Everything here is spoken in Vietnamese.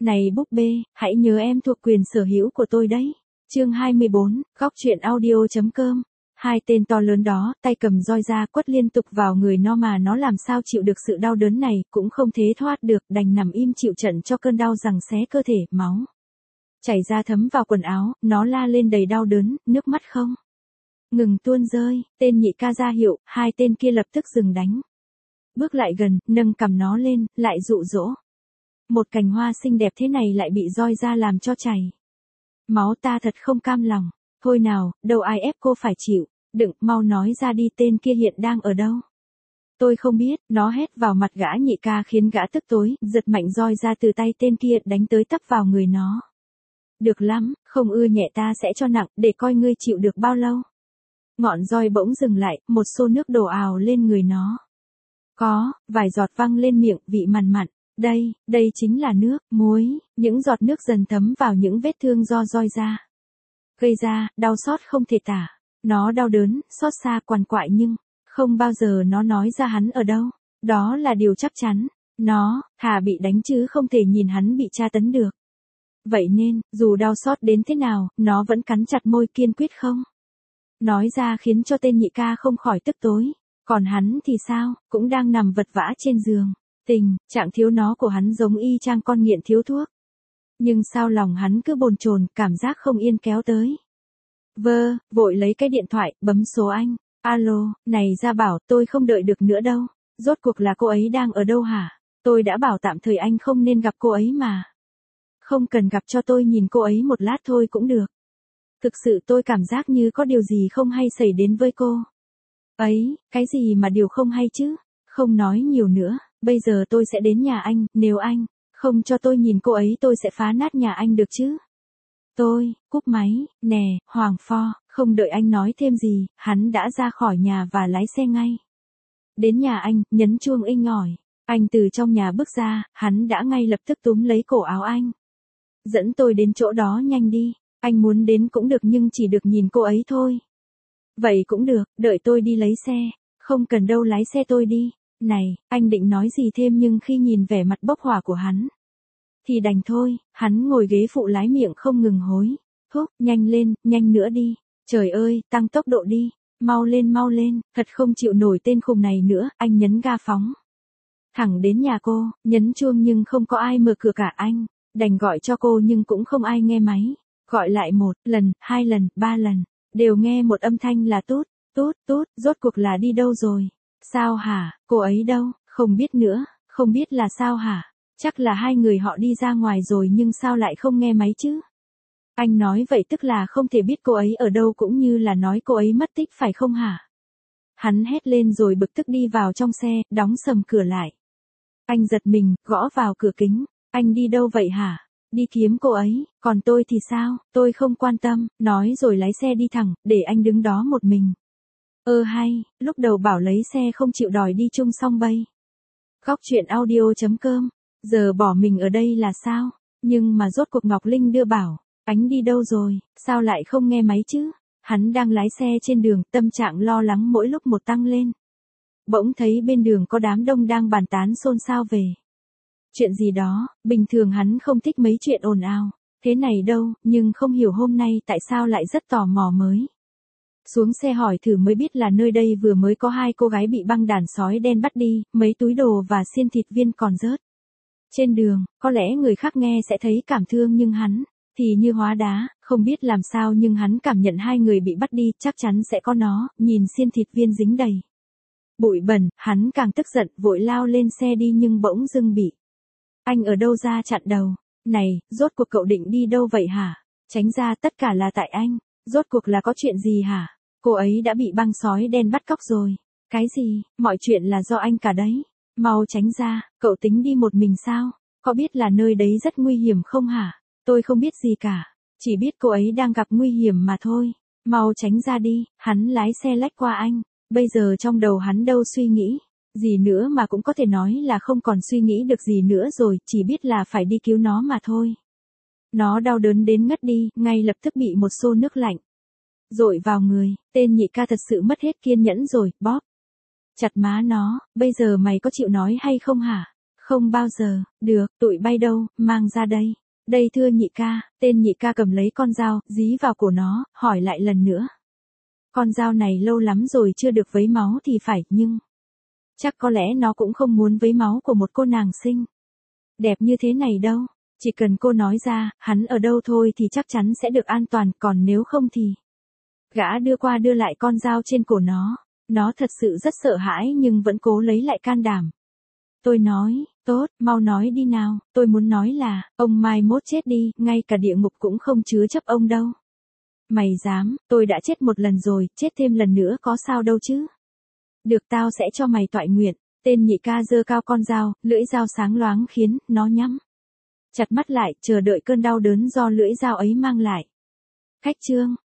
Này búp bê, hãy nhớ em thuộc quyền sở hữu của tôi đấy. Chương 24, góc truyện audio.com. Hai tên to lớn đó, tay cầm roi ra quất liên tục vào người nó mà nó làm sao chịu được sự đau đớn này, cũng không thế thoát được, đành nằm im chịu trận cho cơn đau giằng xé cơ thể, máu chảy ra thấm vào quần áo, nó la lên đầy đau đớn, nước mắt không ngừng tuôn rơi. Tên nhị ca ra hiệu, hai tên kia lập tức dừng đánh. Bước lại gần, nâng cầm nó lên, lại dụ dỗ. Một cành hoa xinh đẹp thế này lại bị roi ra làm cho chảy máu, ta thật không cam lòng. Thôi nào, đâu ai ép cô phải chịu. Đừng, mau nói ra đi, tên kia hiện đang ở đâu? Tôi không biết, nó hét vào mặt gã nhị ca khiến gã tức tối, giật mạnh roi ra từ tay tên kia đánh tới tấp vào người nó. Được lắm, không ưa nhẹ ta sẽ cho nặng, để coi ngươi chịu được bao lâu. Ngọn roi bỗng dừng lại, một xô nước đổ ào lên người nó. Có, vài giọt văng lên miệng, vị mặn mặn. Đây chính là nước, muối, những giọt nước dần thấm vào những vết thương do roi ra gây ra, đau xót không thể tả. Nó đau đớn, xót xa quằn quại nhưng không bao giờ nó nói ra hắn ở đâu. Đó là điều chắc chắn. Nó thà bị đánh chứ không thể nhìn hắn bị tra tấn được. Vậy nên, dù đau xót đến thế nào, nó vẫn cắn chặt môi kiên quyết không nói ra, khiến cho tên nhị ca không khỏi tức tối. Còn hắn thì sao, cũng đang nằm vật vã trên giường. Trạng thiếu nó của hắn giống y chang con nghiện thiếu thuốc. Nhưng sao lòng hắn cứ bồn chồn, cảm giác không yên kéo tới. Vội lấy cái điện thoại, bấm số anh. Alo, này Gia Bảo, tôi không đợi được nữa đâu. Rốt cuộc là cô ấy đang ở đâu hả? Tôi đã bảo tạm thời anh không nên gặp cô ấy mà. Không cần gặp, cho tôi nhìn cô ấy một lát thôi cũng được. Thực sự tôi cảm giác như có điều gì không hay xảy đến với cô ấy. Cái gì mà điều không hay chứ? Không nói nhiều nữa, bây giờ tôi sẽ đến nhà anh, nếu anh không cho tôi nhìn cô ấy tôi sẽ phá nát nhà anh được chứ? Tôi cúp máy. Nè, Hoàng Pho, không đợi anh nói thêm gì, hắn đã ra khỏi nhà và lái xe ngay đến nhà anh, nhấn chuông inh ỏi. Anh từ trong nhà bước ra, hắn đã ngay lập tức túm lấy cổ áo anh. Dẫn tôi đến chỗ đó nhanh đi. Anh muốn đến cũng được nhưng chỉ được nhìn cô ấy thôi. Vậy cũng được, đợi tôi đi lấy xe. Không cần đâu, lái xe tôi đi. Này, anh định nói gì thêm nhưng khi nhìn vẻ mặt bốc hỏa của hắn thì đành thôi. Hắn ngồi ghế phụ lái, miệng không ngừng hối thúc, nhanh lên, nhanh nữa đi. Trời ơi, tăng tốc độ đi. Mau lên, thật không chịu nổi tên khùng này nữa. Anh nhấn ga phóng thẳng đến nhà cô, nhấn chuông nhưng không có ai mở cửa cả. Anh đành gọi cho cô nhưng cũng không ai nghe máy. Gọi lại 1 lần, 2 lần, 3 lần, đều nghe một âm thanh là tút, tút, rốt cuộc là đi đâu rồi? Sao hả, cô ấy đâu? Không biết nữa, không biết là sao hả? Chắc là hai người họ đi ra ngoài rồi nhưng sao lại không nghe máy chứ? Anh nói vậy tức là không thể biết cô ấy ở đâu, cũng như là nói cô ấy mất tích phải không hả? Hắn hét lên rồi bực tức đi vào trong xe, đóng sầm cửa lại. Anh giật mình, gõ vào cửa kính. Anh đi đâu vậy hả? Đi kiếm cô ấy, còn tôi thì sao? Tôi không quan tâm, nói rồi lái xe đi thẳng, để anh đứng đó một mình. Hay, lúc đầu bảo lấy xe không chịu đòi đi chung xong bây. Góc truyện audio.com, giờ bỏ mình ở đây là sao? Nhưng mà rốt cuộc Ngọc Linh đưa bảo, anh đi đâu rồi, sao lại không nghe máy chứ? Hắn đang lái xe trên đường, tâm trạng lo lắng mỗi lúc một tăng lên. Bỗng thấy bên đường có đám đông đang bàn tán xôn xao về chuyện gì đó. Bình thường hắn không thích mấy chuyện ồn ào thế này đâu, nhưng không hiểu hôm nay tại sao lại rất tò mò mới xuống xe hỏi thử mới biết là nơi đây vừa mới có 2 cô gái bị băng đàn sói đen bắt đi, mấy túi đồ và xiên thịt viên còn rớt trên đường. Có lẽ người khác nghe sẽ thấy cảm thương nhưng hắn thì như hóa đá, không biết làm sao nhưng hắn cảm nhận 2 người bị bắt đi chắc chắn sẽ có nó. Nhìn xiên thịt viên dính đầy bụi bẩn, hắn càng tức giận, vội lao lên xe đi nhưng bỗng dưng bị anh ở đâu ra chặn đầu. Này, rốt cuộc cậu định đi đâu vậy hả? Tránh ra, tất cả là tại anh. Rốt cuộc là có chuyện gì hả? Cô ấy đã bị băng sói đen bắt cóc rồi. Cái gì? Mọi chuyện là do anh cả đấy. Mau tránh ra, cậu tính đi một mình sao? Có biết là nơi đấy rất nguy hiểm không hả? Tôi không biết gì cả. Chỉ biết cô ấy đang gặp nguy hiểm mà thôi. Mau tránh ra đi. Hắn lái xe lách qua anh. Bây giờ trong đầu hắn đâu suy nghĩ gì nữa mà cũng có thể nói là không còn suy nghĩ được gì nữa rồi, chỉ biết là phải đi cứu nó mà thôi. Nó đau đớn đến ngất đi, ngay lập tức bị một xô nước lạnh dội vào người. Tên nhị ca thật sự mất hết kiên nhẫn rồi, bóp chặt má nó. Bây giờ mày có chịu nói hay không hả? Không bao giờ, được, tụi bay đâu, mang ra đây. Đây thưa nhị ca, tên nhị ca cầm lấy con dao, dí vào cổ nó, hỏi lại lần nữa. Con dao này lâu lắm rồi chưa được vấy máu thì phải, nhưng chắc có lẽ nó cũng không muốn vấy máu của một cô nàng xinh đẹp như thế này đâu. Chỉ cần cô nói ra, hắn ở đâu thôi thì chắc chắn sẽ được an toàn, còn nếu không thì... Gã đưa qua đưa lại con dao trên cổ nó. Nó thật sự rất sợ hãi nhưng vẫn cố lấy lại can đảm. Tôi nói, tốt, mau nói đi nào, tôi muốn nói là, ông mai mốt chết đi, ngay cả địa ngục cũng không chứa chấp ông đâu. Mày dám, tôi đã chết một lần rồi, chết thêm lần nữa có sao đâu chứ. Được, tao sẽ cho mày toại nguyện. Tên nhị ca giơ cao con dao, lưỡi dao sáng loáng khiến nó nhắm chặt mắt lại, chờ đợi cơn đau đớn do lưỡi dao ấy mang lại. Khách trương,